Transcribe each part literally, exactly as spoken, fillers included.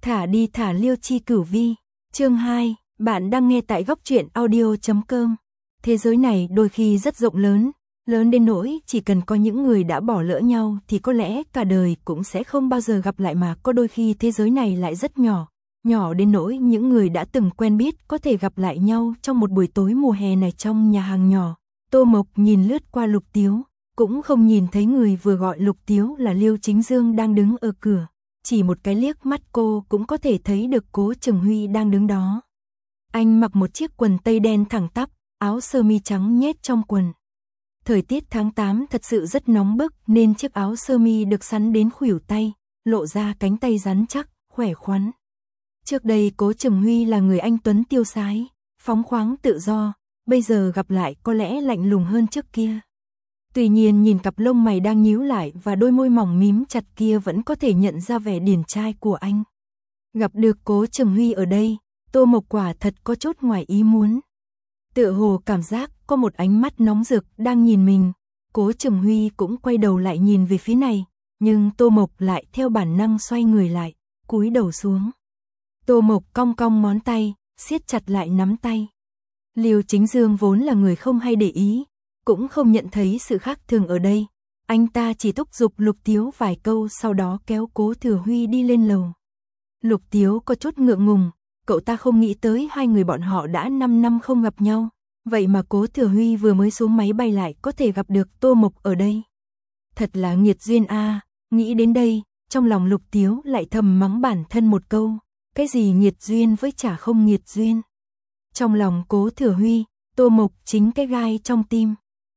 Thả đi thả Liêu Chi Cửu Vi. Chương hai, bạn đang nghe tại góc truyện audio chấm com. Thế giới này đôi khi rất rộng lớn, lớn đến nỗi chỉ cần có những người đã bỏ lỡ nhau thì có lẽ cả đời cũng sẽ không bao giờ gặp lại, mà có đôi khi thế giới này lại rất nhỏ, nhỏ đến nỗi những người đã từng quen biết có thể gặp lại nhau trong một buổi tối mùa hè này trong nhà hàng nhỏ. Tô Mộc nhìn lướt qua Lục Tiếu, cũng không nhìn thấy người vừa gọi Lục Tiếu là Liêu Chính Dương đang đứng ở cửa. Chỉ một cái liếc mắt cô cũng có thể thấy được Cố Trừng Huy đang đứng đó. Anh mặc một chiếc quần tây đen thẳng tắp, áo sơ mi trắng nhét trong quần. Thời tiết tháng tám thật sự rất nóng bức nên chiếc áo sơ mi được sắn đến khuỷu tay, lộ ra cánh tay rắn chắc, khỏe khoắn. Trước đây Cố Trừng Huy là người anh tuấn tiêu sái, phóng khoáng tự do, bây giờ gặp lại có lẽ lạnh lùng hơn trước kia. Tuy nhiên nhìn cặp lông mày đang nhíu lại và đôi môi mỏng mím chặt kia vẫn có thể nhận ra vẻ điển trai của anh. Gặp được Cố Trừng Huy ở đây, Tô Mộc quả thật có chút ngoài ý muốn. Tựa hồ cảm giác có một ánh mắt nóng rực đang nhìn mình, Cố Trừng Huy cũng quay đầu lại nhìn về phía này, nhưng Tô Mộc lại theo bản năng xoay người lại, cúi đầu xuống. Tô Mộc cong cong ngón tay, siết chặt lại nắm tay. Liêu Chính Dương vốn là người không hay để ý, cũng không nhận thấy sự khác thường ở đây. Anh ta chỉ thúc giục Lục Tiếu vài câu, sau đó kéo Cố Thừa Huy đi lên lầu. Lục Tiếu có chút ngượng ngùng, cậu ta không nghĩ tới hai người bọn họ đã năm năm không gặp nhau, vậy mà Cố Thừa Huy vừa mới xuống máy bay lại có thể gặp được Tô Mộc ở đây. Thật là nghiệt duyên a. À. Nghĩ đến đây, trong lòng Lục Tiếu lại thầm mắng bản thân một câu, cái gì nghiệt duyên với chả không nghiệt duyên. Trong lòng Cố Thừa Huy, Tô Mộc chính cái gai trong tim.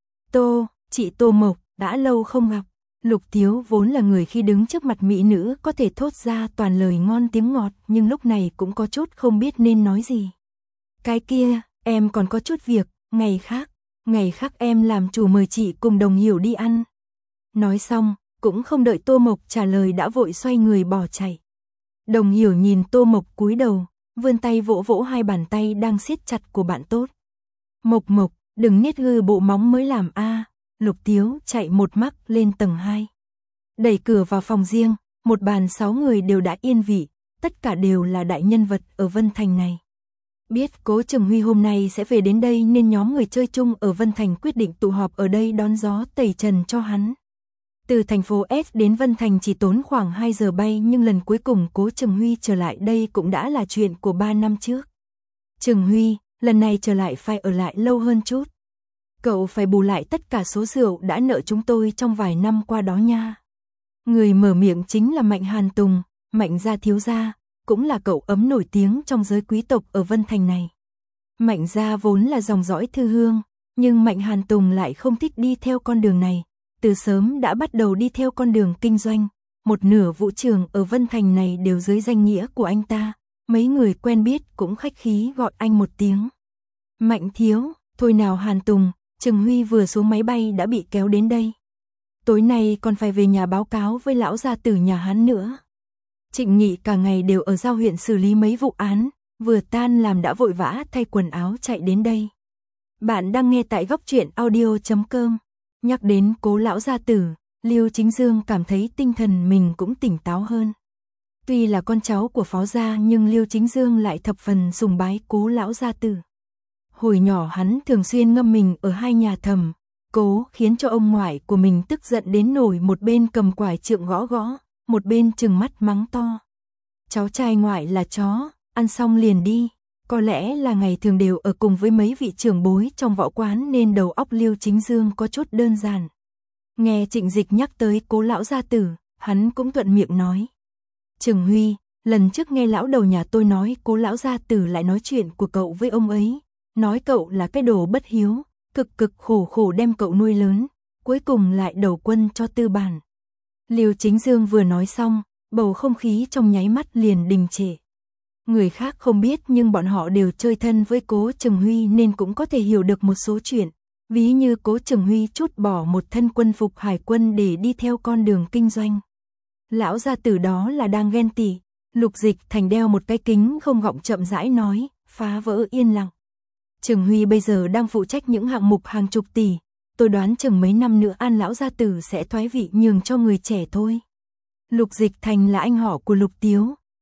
Tô, chị Tô Mộc, đã lâu không gặp. Lục Tiếu vốn là người khi đứng trước mặt mỹ nữ có thể thốt ra toàn lời ngon tiếng ngọt, nhưng lúc này cũng có chút không biết nên nói gì. Cái kia, em còn có chút việc, ngày khác, ngày khác em làm chủ mời chị cùng Đồng Hiểu đi ăn. Nói xong, cũng không đợi Tô Mộc trả lời đã vội xoay người bỏ chạy. Đồng Hiểu nhìn Tô Mộc cúi đầu, vươn tay vỗ vỗ hai bàn tay đang siết chặt của bạn tốt. Mộc Mộc, đừng niết hư bộ móng mới làm a. À. Lục Tiếu chạy một mắc lên tầng hai. Đẩy cửa vào phòng riêng, một bàn sáu người đều đã yên vị, tất cả đều là đại nhân vật ở Vân Thành này. Biết Cố Trừng Huy hôm nay sẽ về đến đây nên nhóm người chơi chung ở Vân Thành quyết định tụ họp ở đây đón gió tẩy trần cho hắn. Từ thành phố S đến Vân Thành chỉ tốn khoảng hai giờ bay, nhưng lần cuối cùng Cố Trừng Huy trở lại đây cũng đã là chuyện của ba năm trước. Trừng Huy, lần này trở lại phải ở lại lâu hơn chút. Cậu phải bù lại tất cả số rượu đã nợ chúng tôi trong vài năm qua đó nha. Người mở miệng chính là Mạnh Hàn Tùng, Mạnh gia thiếu gia, cũng là cậu ấm nổi tiếng trong giới quý tộc ở Vân Thành này. Mạnh gia vốn là dòng dõi thư hương, nhưng Mạnh Hàn Tùng lại không thích đi theo con đường này, từ sớm đã bắt đầu đi theo con đường kinh doanh. Một nửa vũ trường ở Vân Thành này đều dưới danh nghĩa của anh ta, mấy người quen biết cũng khách khí gọi anh một tiếng. Mạnh thiếu, thôi nào Hàn Tùng. Trừng Huy vừa xuống máy bay đã bị kéo đến đây. Tối nay còn phải về nhà báo cáo với lão gia tử nhà hắn nữa. Trịnh Nghị cả ngày đều ở giao huyện xử lý mấy vụ án, vừa tan làm đã vội vã thay quần áo chạy đến đây. Bạn đang nghe tại góc truyện audio chấm com. Nhắc đến Cố lão gia tử, Liêu Chính Dương cảm thấy tinh thần mình cũng tỉnh táo hơn. Tuy là con cháu của Phó gia nhưng Liêu Chính Dương lại thập phần sùng bái Cố lão gia tử. Hồi nhỏ hắn thường xuyên ngâm mình ở hai nhà thầm, Cố khiến cho ông ngoại của mình tức giận đến nổi một bên cầm quải trượng gõ gõ, một bên trừng mắt mắng to. Cháu trai ngoại là chó, ăn xong liền đi. Có lẽ là ngày thường đều ở cùng với mấy vị trưởng bối trong võ quán nên đầu óc Liêu Chính Dương có chút đơn giản. Nghe Trịnh Dịch nhắc tới Cố lão gia tử, hắn cũng thuận miệng nói. Trừng Huy, lần trước nghe lão đầu nhà tôi nói Cố lão gia tử lại nói chuyện của cậu với ông ấy. Nói cậu là cái đồ bất hiếu, cực cực khổ khổ đem cậu nuôi lớn, cuối cùng lại đầu quân cho tư bản. Liêu Chính Dương vừa nói xong, bầu không khí trong nháy mắt liền đình trệ. Người khác không biết nhưng bọn họ đều chơi thân với Cố Trừng Huy nên cũng có thể hiểu được một số chuyện. Ví như Cố Trừng Huy trút bỏ một thân quân phục hải quân để đi theo con đường kinh doanh. Lão gia tử đó là đang ghen tị. Lục Dịch Thành đeo một cái kính không gọng chậm rãi nói, phá vỡ yên lặng. Trừng Huy bây giờ đang phụ trách những hạng mục hàng chục tỷ, tôi đoán chừng mấy năm nữa An lão gia tử sẽ thoái vị nhường cho người trẻ thôi. Lục Dịch Thành là anh họ của Lục Tiếu,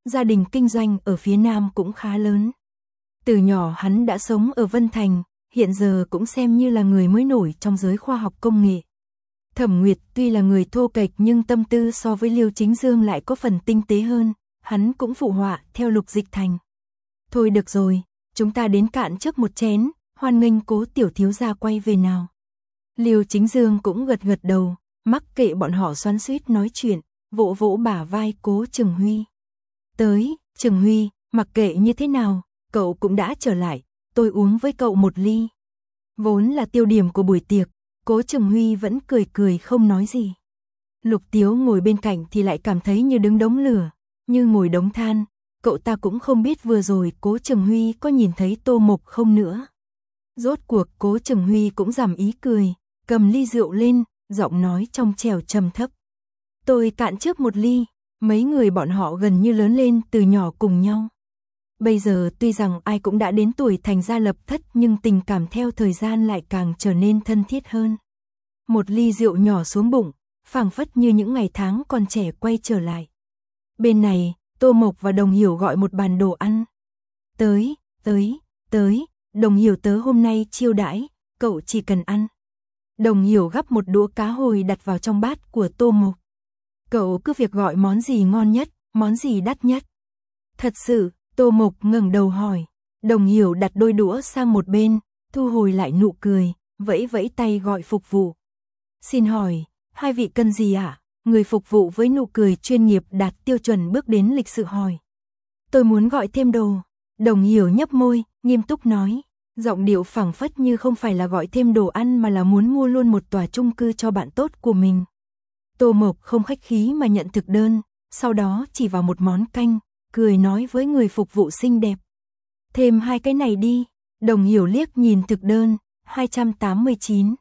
gia đình kinh doanh ở phía Nam cũng khá lớn. Từ nhỏ hắn đã sống ở Vân Thành, hiện giờ cũng xem như là người mới nổi trong giới khoa học công nghệ. Thẩm Nguyệt tuy là người thô kệch nhưng tâm tư so với Liêu Chính Dương lại có phần tinh tế hơn, hắn cũng phụ họa theo Lục Dịch Thành. Thôi được rồi, chúng ta đến cạn trước một chén, hoan nghênh Cố tiểu thiếu gia quay về nào. Liêu Chính Dương cũng gật gật đầu, mắc kệ bọn họ xoắn xuýt nói chuyện, vỗ vỗ bả vai Cố Trừng Huy. Tới, Trừng Huy, mặc kệ như thế nào, cậu cũng đã trở lại, tôi uống với cậu một ly. Vốn là tiêu điểm của buổi tiệc, Cố Trừng Huy vẫn cười cười không nói gì. Lục Tiếu ngồi bên cạnh thì lại cảm thấy như đứng đống lửa, như ngồi đống than, cậu ta cũng không biết vừa rồi Cố Trừng Huy có nhìn thấy Tô Mộc không nữa. Rốt cuộc Cố Trừng Huy cũng giảm ý cười, cầm ly rượu lên, giọng nói trong trẻo trầm thấp. Tôi cạn trước một ly, mấy người bọn họ gần như lớn lên từ nhỏ cùng nhau. Bây giờ tuy rằng ai cũng đã đến tuổi thành gia lập thất nhưng tình cảm theo thời gian lại càng trở nên thân thiết hơn. Một ly rượu nhỏ xuống bụng, phảng phất như những ngày tháng còn trẻ quay trở lại. Bên này, Tô Mộc và Đồng Hiểu gọi một bàn đồ ăn. Tới, tới, tới, Đồng Hiểu tớ hôm nay chiêu đãi, cậu chỉ cần ăn. Đồng Hiểu gắp một đũa cá hồi đặt vào trong bát của Tô Mộc. Cậu cứ việc gọi món gì ngon nhất, món gì đắt nhất. Thật sự, Tô Mộc ngẩng đầu hỏi. Đồng Hiểu đặt đôi đũa sang một bên, thu hồi lại nụ cười, vẫy vẫy tay gọi phục vụ. Xin hỏi, hai vị cần gì ạ? À? Người phục vụ với nụ cười chuyên nghiệp đạt tiêu chuẩn bước đến lịch sự hỏi. Tôi muốn gọi thêm đồ. Đồng Hiểu nhấp môi, nghiêm túc nói. Giọng điệu phảng phất như không phải là gọi thêm đồ ăn mà là muốn mua luôn một tòa chung cư cho bạn tốt của mình. Tô Mộc không khách khí mà nhận thực đơn, sau đó chỉ vào một món canh, cười nói với người phục vụ xinh đẹp. Thêm hai cái này đi. Đồng Hiểu liếc nhìn thực đơn, hai trăm tám mươi chín.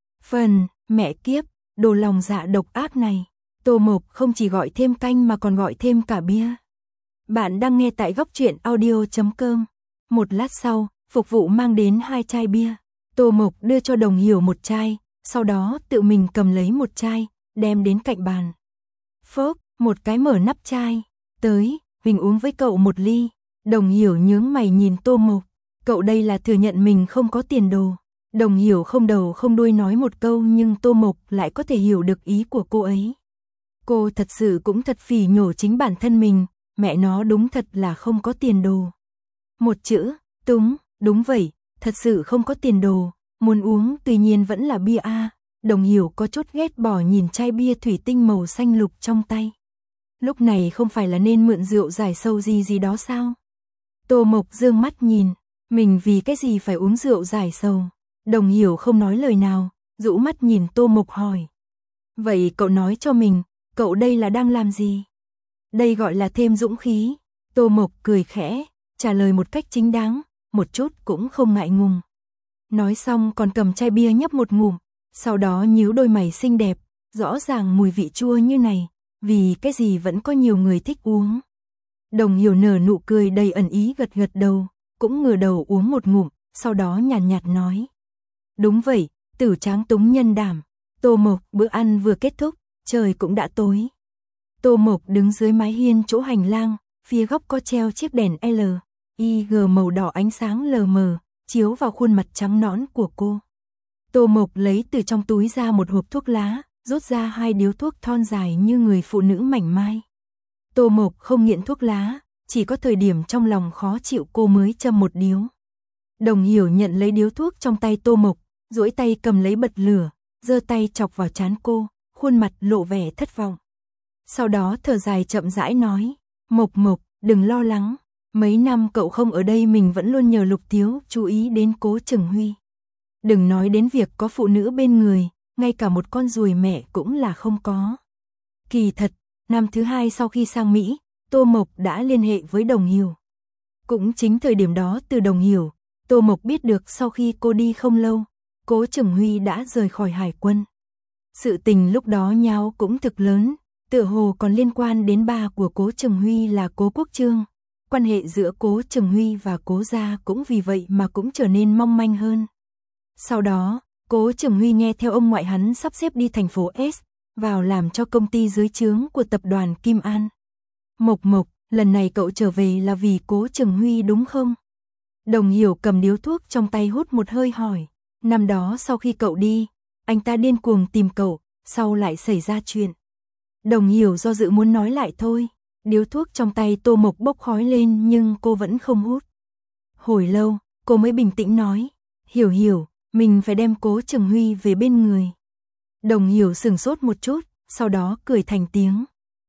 Phần, mẹ kiếp, đồ lòng dạ độc ác này. Tô Mộc không chỉ gọi thêm canh mà còn gọi thêm cả bia. Bạn đang nghe tại góc truyện audio chấm com. Một lát sau, phục vụ mang đến hai chai bia. Tô Mộc đưa cho Đồng Hiểu một chai, sau đó tự mình cầm lấy một chai, đem đến cạnh bàn. Phốc, một cái mở nắp chai. Tới, mình uống với cậu một ly. Đồng Hiểu nhướng mày nhìn Tô Mộc. Cậu đây là thừa nhận mình không có tiền đồ. Đồng Hiểu không đầu không đuôi nói một câu nhưng Tô Mộc lại có thể hiểu được ý của cô ấy. Cô thật sự cũng thật phỉ nhổ chính bản thân mình, mẹ nó đúng thật là không có tiền đồ. Một chữ, túng, đúng vậy, thật sự không có tiền đồ, muốn uống tuy nhiên vẫn là bia a. Đồng Hiểu có chút ghét bỏ nhìn chai bia thủy tinh màu xanh lục trong tay. Lúc này không phải là nên mượn rượu giải sầu gì gì đó sao? Tô Mộc dương mắt nhìn, mình vì cái gì phải uống rượu giải sầu? Đồng Hiểu không nói lời nào, rũ mắt nhìn Tô Mộc hỏi. Vậy cậu nói cho mình, cậu đây là đang làm gì? Đây gọi là thêm dũng khí. Tô Mộc cười khẽ, trả lời một cách chính đáng, một chút cũng không ngại ngùng. Nói xong còn cầm chai bia nhấp một ngụm, sau đó nhíu đôi mày xinh đẹp, rõ ràng mùi vị chua như này, vì cái gì vẫn có nhiều người thích uống. Đồng Hiểu nở nụ cười đầy ẩn ý gật gật đầu, cũng ngửa đầu uống một ngụm, sau đó nhàn nhạt, nhạt nói. Đúng vậy, tử tráng túng nhân đảm. Tô Mộc, bữa ăn vừa kết thúc, trời cũng đã tối. Tô Mộc đứng dưới mái hiên chỗ hành lang, phía góc có treo chiếc đèn L I G màu đỏ ánh sáng lờ mờ, chiếu vào khuôn mặt trắng nõn của cô. Tô Mộc lấy từ trong túi ra một hộp thuốc lá, rút ra hai điếu thuốc thon dài như người phụ nữ mảnh mai. Tô Mộc không nghiện thuốc lá, chỉ có thời điểm trong lòng khó chịu cô mới châm một điếu. Đồng Hiểu nhận lấy điếu thuốc trong tay Tô Mộc, duỗi tay cầm lấy bật lửa, giơ tay chọc vào trán cô, khuôn mặt lộ vẻ thất vọng. Sau đó thở dài chậm rãi nói, Mộc Mộc, đừng lo lắng, mấy năm cậu không ở đây mình vẫn luôn nhờ Lục Tiếu chú ý đến Cố Trừng Huy. Đừng nói đến việc có phụ nữ bên người, ngay cả một con ruồi mẹ cũng là không có. Kỳ thật, năm thứ hai sau khi sang Mỹ, Tô Mộc đã liên hệ với Đồng Hiểu. Cũng chính thời điểm đó từ Đồng Hiểu, Tô Mộc biết được sau khi cô đi không lâu, Cố Trừng Huy đã rời khỏi hải quân. Sự tình lúc đó nháo cũng thực lớn, tựa hồ còn liên quan đến ba của Cố Trừng Huy là Cố Quốc Trương. Quan hệ giữa Cố Trừng Huy và Cố gia cũng vì vậy mà cũng trở nên mong manh hơn. Sau đó, Cố Trừng Huy nghe theo ông ngoại hắn sắp xếp đi thành phố S, vào làm cho công ty dưới trướng của tập đoàn Kim An. Mộc Mộc, lần này cậu trở về là vì Cố Trường Huy đúng không? Đồng Hiểu cầm điếu thuốc trong tay hút một hơi hỏi. Năm đó sau khi cậu đi, anh ta điên cuồng tìm cậu, sau lại xảy ra chuyện. Đồng Hiểu do dự muốn nói lại thôi, điếu thuốc trong tay Tô Mộc bốc khói lên nhưng cô vẫn không hút. Hồi lâu, cô mới bình tĩnh nói, Hiểu Hiểu, mình phải đem Cố Trường Huy về bên người. Đồng Hiểu sửng sốt một chút, sau đó cười thành tiếng.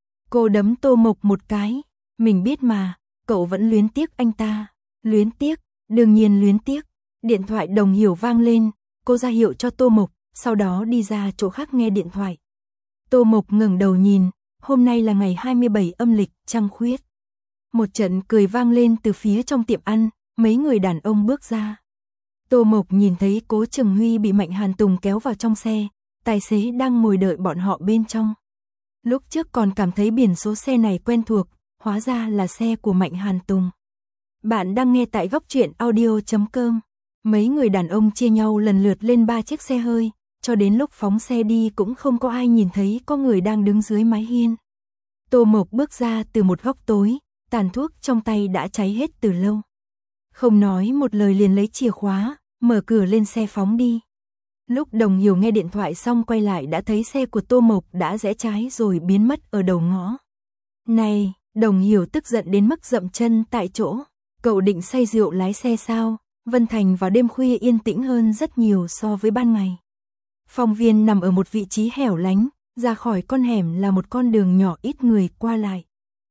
Cô đấm Tô Mộc một cái, mình biết mà, cậu vẫn luyến tiếc anh ta. Luyến tiếc, đương nhiên luyến tiếc. Điện thoại Đồng Hiểu vang lên, cô ra hiệu cho Tô Mộc, sau đó đi ra chỗ khác nghe điện thoại. Tô Mộc ngẩng đầu nhìn, hôm nay là ngày hai mươi bảy âm lịch, trăng khuyết. Một trận cười vang lên từ phía trong tiệm ăn, mấy người đàn ông bước ra. Tô Mộc nhìn thấy Cố Trường Huy bị Mạnh Hàn Tùng kéo vào trong xe, tài xế đang ngồi đợi bọn họ bên trong. Lúc trước còn cảm thấy biển số xe này quen thuộc, hóa ra là xe của Mạnh Hàn Tùng. Bạn đang nghe tại góc truyện audio chấm com. Mấy người đàn ông chia nhau lần lượt lên ba chiếc xe hơi, cho đến lúc phóng xe đi cũng không có ai nhìn thấy có người đang đứng dưới mái hiên. Tô Mộc bước ra từ một góc tối, tàn thuốc trong tay đã cháy hết từ lâu. Không nói một lời liền lấy chìa khóa, mở cửa lên xe phóng đi. Lúc Đồng Hiểu nghe điện thoại xong quay lại đã thấy xe của Tô Mộc đã rẽ trái rồi biến mất ở đầu ngõ. Này, Đồng Hiểu tức giận đến mức dậm chân tại chỗ. Cậu định say rượu lái xe sao? Vân Thành vào đêm khuya yên tĩnh hơn rất nhiều so với ban ngày. Phong viên nằm ở một vị trí hẻo lánh, ra khỏi con hẻm là một con đường nhỏ ít người qua lại.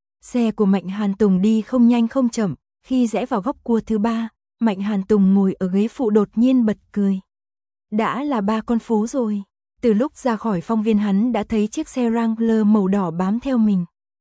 Xe của Mạnh Hàn Tùng đi không nhanh không chậm, khi rẽ vào góc cua thứ ba, Mạnh Hàn Tùng ngồi ở ghế phụ đột nhiên bật cười. Đã là ba con phố rồi. Từ lúc ra khỏi phong viên hắn đã thấy chiếc xe Wrangler màu đỏ bám theo mình.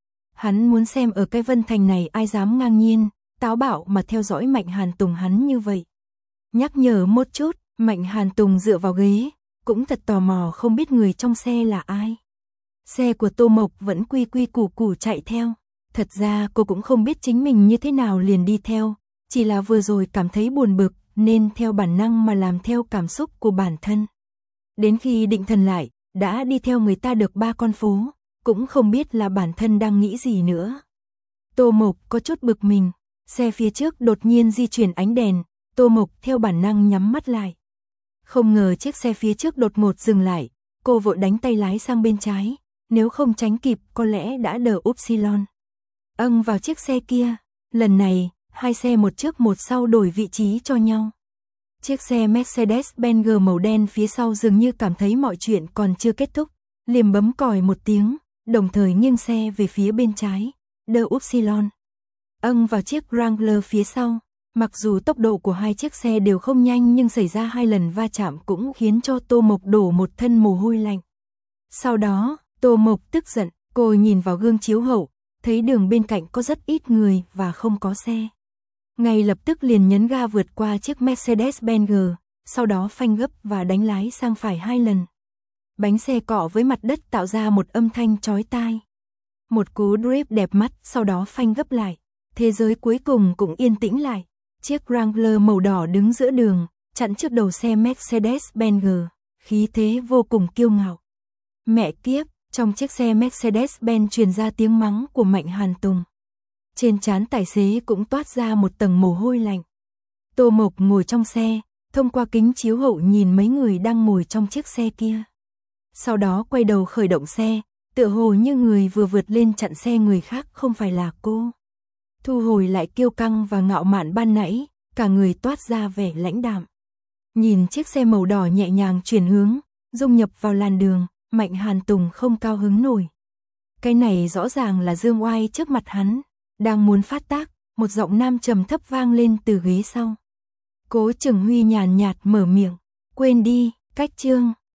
Hắn muốn xem ở cái Vân Thành này ai dám ngang nhiên, táo bạo mà theo dõi Mạnh Hàn Tùng hắn như vậy. Nhắc nhở một chút, Mạnh Hàn Tùng dựa vào ghế, cũng thật tò mò không biết người trong xe là ai. Xe của Tô Mộc vẫn quy quy củ củ chạy theo. Thật ra cô cũng không biết chính mình như thế nào liền đi theo, chỉ là vừa rồi cảm thấy buồn bực nên theo bản năng mà làm theo cảm xúc của bản thân. Đến khi định thần lại, đã đi theo người ta được ba con phố, cũng không biết là bản thân đang nghĩ gì nữa. Tô Mộc có chút bực mình, xe phía trước đột nhiên di chuyển ánh đèn, Tô Mộc theo bản năng nhắm mắt lại. Không ngờ chiếc xe phía trước đột ngột dừng lại, cô vội đánh tay lái sang bên trái, nếu không tránh kịp có lẽ đã đờ upsilon. Âng vào chiếc xe kia, lần này, hai xe một trước một sau đổi vị trí cho nhau. Chiếc xe Mercedes-Benz màu đen phía sau dường như cảm thấy mọi chuyện còn chưa kết thúc, liền bấm còi một tiếng, đồng thời nghiêng xe về phía bên trái, đờ upsilon. Âng vào chiếc Wrangler phía sau, mặc dù tốc độ của hai chiếc xe đều không nhanh nhưng xảy ra hai lần va chạm cũng khiến cho Tô Mộc đổ một thân mồ hôi lạnh. Sau đó, Tô Mộc tức giận, cô nhìn vào gương chiếu hậu, thấy đường bên cạnh có rất ít người và không có xe. Ngay lập tức liền nhấn ga vượt qua chiếc Mercedes-Benz, sau đó phanh gấp và đánh lái sang phải hai lần. Bánh xe cọ với mặt đất tạo ra một âm thanh chói tai. Một cú drift đẹp mắt, sau đó phanh gấp lại. Thế giới cuối cùng cũng yên tĩnh lại. Chiếc Wrangler màu đỏ đứng giữa đường, chặn trước đầu xe Mercedes-Benz, khí thế vô cùng kiêu ngạo. Mẹ kiếp, trong chiếc xe Mercedes-Benz truyền ra tiếng mắng của Mạnh Hàn Tùng. Trên trán tài xế cũng toát ra một tầng mồ hôi lạnh. Tô Mộc ngồi trong xe, thông qua kính chiếu hậu nhìn mấy người đang ngồi trong chiếc xe kia. Sau đó quay đầu khởi động xe, tựa hồ như người vừa vượt lên chặn xe người khác không phải là cô. Thu hồi lại kiêu căng và ngạo mạn ban nãy, cả người toát ra vẻ lãnh đạm. Nhìn chiếc xe màu đỏ nhẹ nhàng chuyển hướng, dung nhập vào làn đường, Mạnh Hàn Tùng không cao hứng nổi. Cái này rõ ràng là dương oai trước mặt hắn. Đang muốn phát tác, một giọng nam trầm thấp vang lên từ ghế sau. Cố Trường Huy nhàn nhạt mở miệng, quên đi, cách chương.